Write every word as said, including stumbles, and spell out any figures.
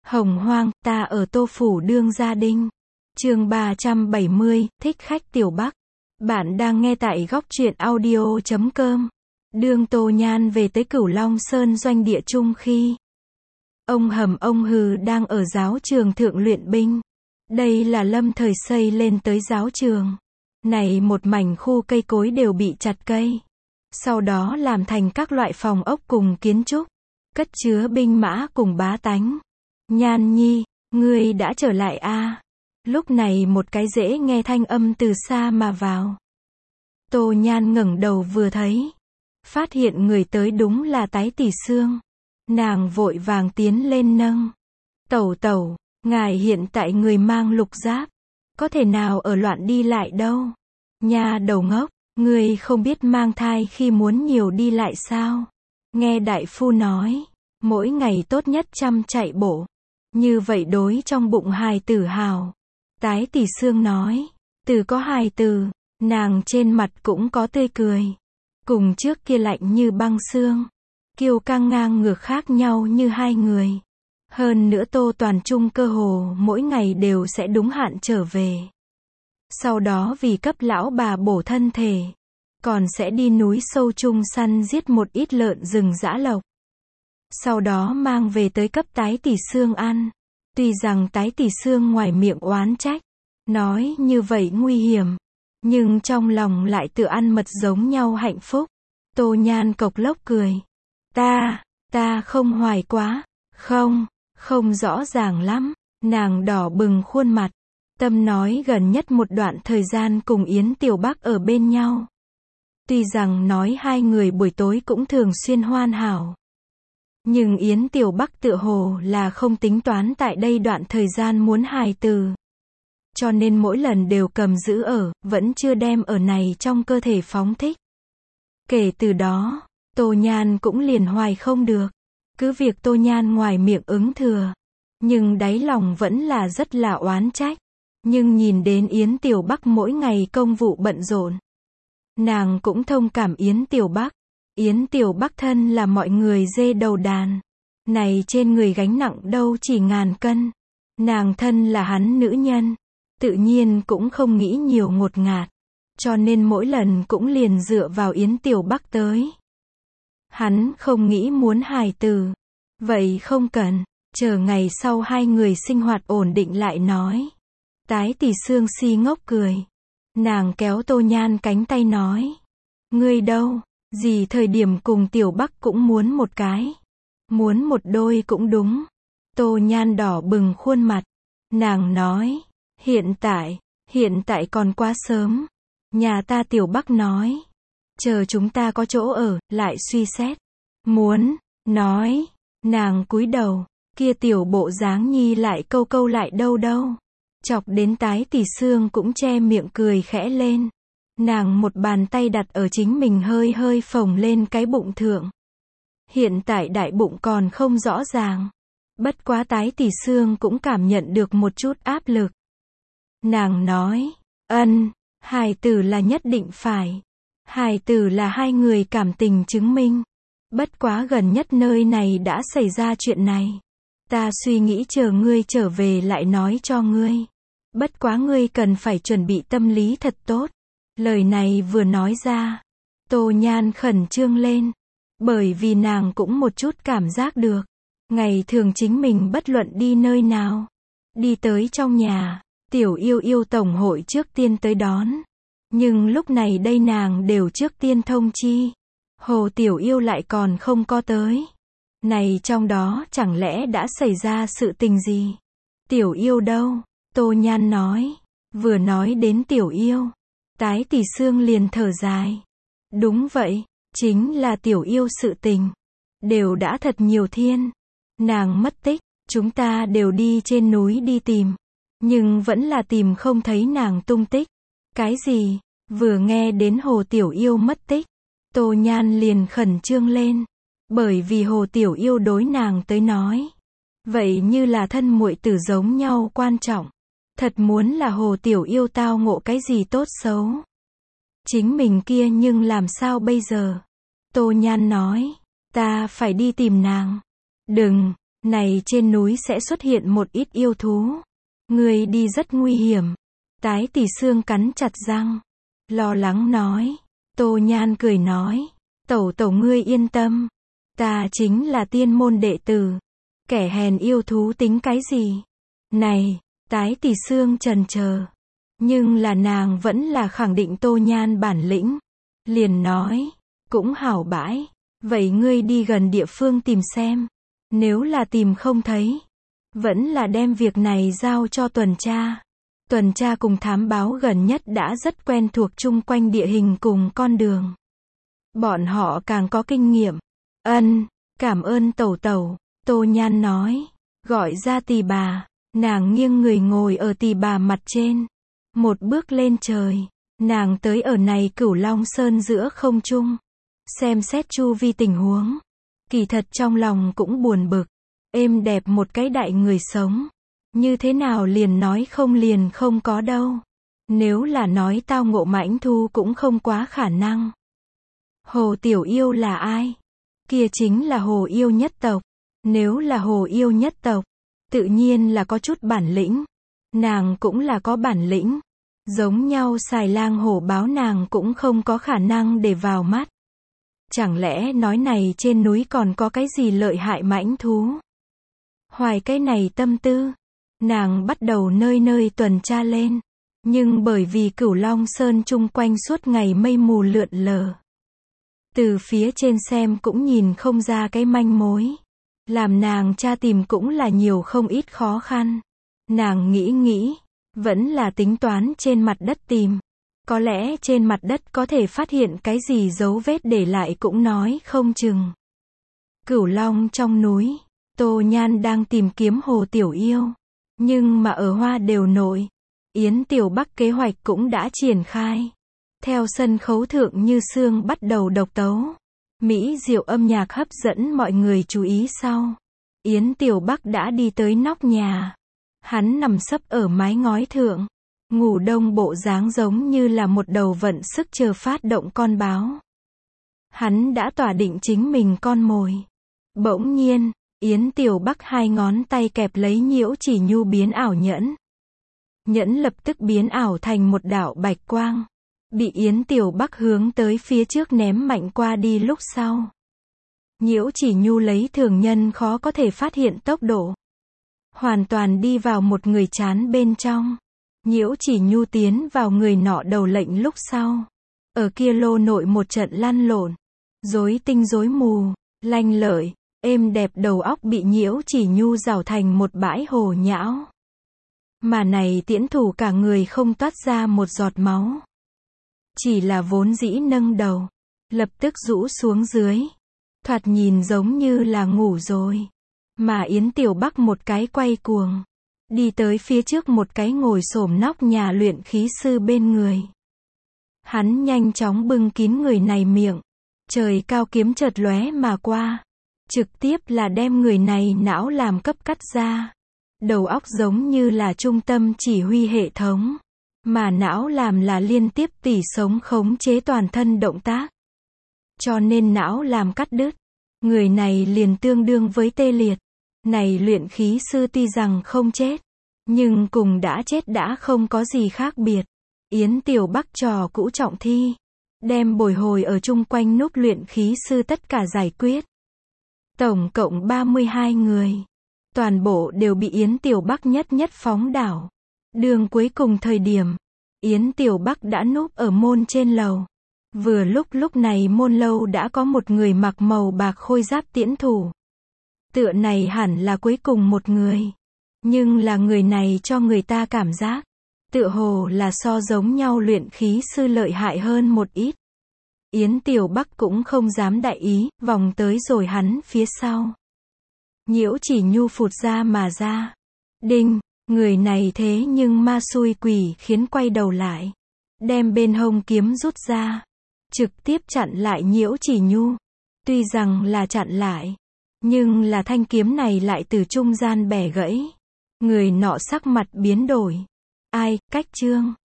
Hồng hoang, ta ở Tô Phủ đương gia đinh. Chương ba trăm bảy mươi, thích khách Tiểu Bắc. Bạn đang nghe tại góc truyện audio chấm com. Đương Tô Nhan về tới Cửu Long Sơn doanh địa chung khi ông Hầm ông Hừ đang ở giáo trường thượng luyện binh. Đây là lâm thời xây lên tới giáo trường. Này một mảnh khu cây cối đều bị chặt cây. Sau đó làm thành các loại phòng ốc cùng kiến trúc. Cất chứa binh mã cùng bá tánh. Nhan nhi, ngươi đã trở lại a à? Lúc này một cái dễ nghe thanh âm từ xa mà vào. Tô Nhan ngẩng đầu vừa thấy. Phát hiện người tới đúng là Tái Tỷ Sương. Nàng vội vàng tiến lên nâng. Tẩu tẩu, ngài hiện tại người mang lục giáp. Có thể nào ở loạn đi lại đâu. Nha đầu ngốc, ngươi không biết mang thai khi muốn nhiều đi lại sao. Nghe đại phu nói, mỗi ngày tốt nhất chăm chạy bộ. Như vậy đối trong bụng hài tử hào. Tái Tỷ Sương nói, từ có hài tử, nàng trên mặt cũng có tươi cười. Cùng trước kia lạnh như băng xương. Kiêu căng ngang ngược khác nhau như hai người. Hơn nữa Tô Toàn Trung cơ hồ mỗi ngày đều sẽ đúng hạn trở về. Sau đó vì cấp lão bà bổ thân thể, còn sẽ đi núi sâu chung săn giết một ít lợn rừng dã lộc. Sau đó mang về tới cấp Tái Tỷ Sương ăn. Tuy rằng Tái Tỷ Sương ngoài miệng oán trách, nói như vậy nguy hiểm, nhưng trong lòng lại tự ăn mật giống nhau hạnh phúc. Tô Nhan cộc lốc cười. Ta, ta không hoài quá, không, không rõ ràng lắm. Nàng đỏ bừng khuôn mặt. Tâm nói gần nhất một đoạn thời gian cùng Yến Tiểu Bắc ở bên nhau. Tuy rằng nói hai người buổi tối cũng thường xuyên hoàn hảo. Nhưng Yến Tiểu Bắc tựa hồ là không tính toán tại đây đoạn thời gian muốn hài tử. Cho nên mỗi lần đều cầm giữ ở, vẫn chưa đem ở này trong cơ thể phóng thích. Kể từ đó, Tô Nhan cũng liền hoài không được. Cứ việc Tô Nhan ngoài miệng ứng thừa, nhưng đáy lòng vẫn là rất là oán trách. Nhưng nhìn đến Yến Tiểu Bắc mỗi ngày công vụ bận rộn, nàng cũng thông cảm Yến Tiểu Bắc. Yến Tiểu Bắc thân là mọi người dê đầu đàn. Này trên người gánh nặng đâu chỉ ngàn cân. Nàng thân là hắn nữ nhân. Tự nhiên cũng không nghĩ nhiều ngột ngạt. Cho nên mỗi lần cũng liền dựa vào Yến Tiểu Bắc tới. Hắn không nghĩ muốn hài tử. Vậy không cần. Chờ ngày sau hai người sinh hoạt ổn định lại nói. Tái Tỷ Sương si ngốc cười. Nàng kéo Tô Nhan cánh tay nói. Ngươi đâu? Gì thời điểm cùng Tiểu Bắc cũng muốn một cái. Muốn một đôi cũng đúng. Tô Nhan đỏ bừng khuôn mặt. Nàng nói. Hiện tại, hiện tại còn quá sớm. Nhà ta Tiểu Bắc nói. Chờ chúng ta có chỗ ở, lại suy xét. Muốn, nói. Nàng cúi đầu. Kia tiểu bộ dáng nhi lại câu câu lại đâu đâu. Chọc đến Tái Tỷ Sương cũng che miệng cười khẽ lên. Nàng một bàn tay đặt ở chính mình hơi hơi phồng lên cái bụng thượng. Hiện tại đại bụng còn không rõ ràng. Bất quá Tái Tỷ Sương cũng cảm nhận được một chút áp lực. Nàng nói, ân, hài tử là nhất định phải. Hài tử là hai người cảm tình chứng minh. Bất quá gần nhất nơi này đã xảy ra chuyện này. Ta suy nghĩ chờ ngươi trở về lại nói cho ngươi. Bất quá ngươi cần phải chuẩn bị tâm lý thật tốt. Lời này vừa nói ra, Tô Nhan khẩn trương lên. Bởi vì nàng cũng một chút cảm giác được. Ngày thường chính mình bất luận đi nơi nào. Đi tới trong nhà, Tiểu Yêu Yêu tổng hội trước tiên tới đón. Nhưng lúc này đây nàng đều trước tiên thông chi. Hồ Tiểu Yêu lại còn không có tới. Này trong đó chẳng lẽ đã xảy ra sự tình gì? Tiểu Yêu đâu? Tô Nhan nói. Vừa nói đến Tiểu Yêu, Tái Tỷ Sương liền thở dài. Đúng vậy, chính là Tiểu Yêu sự tình. Đều đã thật nhiều thiên. Nàng mất tích, chúng ta đều đi trên núi đi tìm. Nhưng vẫn là tìm không thấy nàng tung tích. Cái gì? Vừa nghe đến Hồ Tiểu Yêu mất tích, Tô Nhan liền khẩn trương lên. Bởi vì Hồ Tiểu Yêu đối nàng tới nói. Vậy như là thân muội tử giống nhau quan trọng. Thật muốn là Hồ Tiểu Yêu tao ngộ cái gì tốt xấu. Chính mình kia nhưng làm sao bây giờ? Tô Nhan nói. Ta phải đi tìm nàng. Đừng, Này trên núi sẽ xuất hiện một ít yêu thú. Ngươi đi rất nguy hiểm. Tái Tỷ Xương cắn chặt răng. Lo lắng nói. Tô Nhan cười nói. Tẩu tẩu ngươi yên tâm. Ta chính là tiên môn đệ tử. Kẻ hèn yêu thú tính cái gì? Này, Tái Tỷ Xương chần chờ. Nhưng là nàng vẫn là khẳng định Tô Nhan bản lĩnh. Liền nói. Cũng hảo bãi. Vậy ngươi đi gần địa phương tìm xem. Nếu là tìm không thấy. Vẫn là đem việc này giao cho tuần tra. Tuần tra cùng thám báo gần nhất đã rất quen thuộc chung quanh địa hình cùng con đường. Bọn họ càng có kinh nghiệm. Ân, cảm ơn tẩu tẩu. Tô Nhan nói. Gọi ra Tỳ bà. Nàng nghiêng người ngồi ở Tỳ bà mặt trên. Một bước lên trời. Nàng tới ở này Cửu Long Sơn giữa không trung. Xem xét chu vi tình huống. Kỳ thật trong lòng cũng buồn bực. Êm đẹp một cái đại người sống. Như thế nào liền nói không liền không có đâu. Nếu là nói tao ngộ mãnh thu cũng không quá khả năng. Hồ Tiểu Yêu là ai? Kia chính là Hồ Yêu nhất tộc. Nếu là Hồ Yêu nhất tộc, tự nhiên là có chút bản lĩnh. Nàng cũng là có bản lĩnh. Giống nhau xài lang hổ báo nàng cũng không có khả năng để vào mắt. Chẳng lẽ nói này trên núi còn có cái gì lợi hại mãnh thú? Hoài cái này tâm tư. Nàng bắt đầu nơi nơi tuần tra lên. Nhưng bởi vì Cửu Long Sơn chung quanh suốt ngày mây mù lượn lờ. Từ phía trên xem cũng nhìn không ra cái manh mối. Làm nàng tra tìm cũng là nhiều không ít khó khăn. Nàng nghĩ nghĩ. Vẫn là tính toán trên mặt đất tìm. Có lẽ trên mặt đất có thể phát hiện cái gì dấu vết để lại cũng nói không chừng. Cửu Long trong núi. Tô Nhan đang tìm kiếm Hồ Tiểu Yêu. Nhưng mà ở Hoa Đều nội. Yến Tiểu Bắc kế hoạch cũng đã triển khai. Theo sân khấu thượng Như Sương bắt đầu độc tấu. Mỹ diệu âm nhạc hấp dẫn mọi người chú ý sau. Yến Tiểu Bắc đã đi tới nóc nhà. Hắn nằm sấp ở mái ngói thượng. Ngủ đông bộ dáng giống như là một đầu vận sức chờ phát động con báo. Hắn đã tỏa định chính mình con mồi. Bỗng nhiên, Yến Tiểu Bắc hai ngón tay kẹp lấy Nhiễu Chỉ Nhu biến ảo nhẫn. Nhẫn lập tức biến ảo thành một đạo bạch quang. Bị Yến Tiểu Bắc hướng tới phía trước ném mạnh qua đi lúc sau. Nhiễu Chỉ Nhu lấy thường nhân khó có thể phát hiện tốc độ. Hoàn toàn đi vào một người chán bên trong. Nhiễu Chỉ Nhu tiến vào người nọ đầu lệnh lúc sau. Ở kia lô nội một trận lăn lộn. Rối tinh rối mù, lanh lợi, êm đẹp đầu óc bị Nhiễu Chỉ Nhu rào thành một bãi hồ nhão. Mà này tiễn thủ cả người không toát ra một giọt máu. Chỉ là vốn dĩ nâng đầu. Lập tức rũ xuống dưới. Thoạt nhìn giống như là ngủ rồi. Mà Yến Tiểu Bắc một cái quay cuồng. Đi tới phía trước một cái ngồi xổm nóc nhà luyện khí sư bên người. Hắn nhanh chóng bưng kín người này miệng. Trời cao kiếm chợt lóe mà qua. Trực tiếp là đem người này não làm cấp cắt ra. Đầu óc giống như là trung tâm chỉ huy hệ thống. Mà não làm là liên tiếp tỉ sống khống chế toàn thân động tác. Cho nên não làm cắt đứt. Người này liền tương đương với tê liệt. Này luyện khí sư tuy rằng không chết. Nhưng cùng đã chết đã không có gì khác biệt. Yến Tiểu Bắc trò cũ trọng thi. Đem bồi hồi ở chung quanh núp luyện khí sư tất cả giải quyết. Tổng cộng ba mươi hai người. Toàn bộ đều bị Yến Tiểu Bắc nhất nhất phóng đảo. Đường cuối cùng thời điểm. Yến Tiểu Bắc đã núp ở môn trên lầu. Vừa lúc lúc này môn lâu đã có một người mặc màu bạc khôi giáp tiễn thủ. Tựa này hẳn là cuối cùng một người. Nhưng là người này cho người ta cảm giác. Tựa hồ là so giống nhau luyện khí sư lợi hại hơn một ít. Yến Tiểu Bắc cũng không dám đại ý, vòng tới rồi hắn phía sau. Nhiễu Chỉ Nhu phụt ra mà ra. Đinh, người này thế nhưng ma xui quỷ khiến quay đầu lại. Đem bên hông kiếm rút ra. Trực tiếp chặn lại Nhiễu Chỉ Nhu. Tuy rằng là chặn lại. Nhưng là thanh kiếm này lại từ trung gian bẻ gãy. Người nọ sắc mặt biến đổi. Ai, cách chương.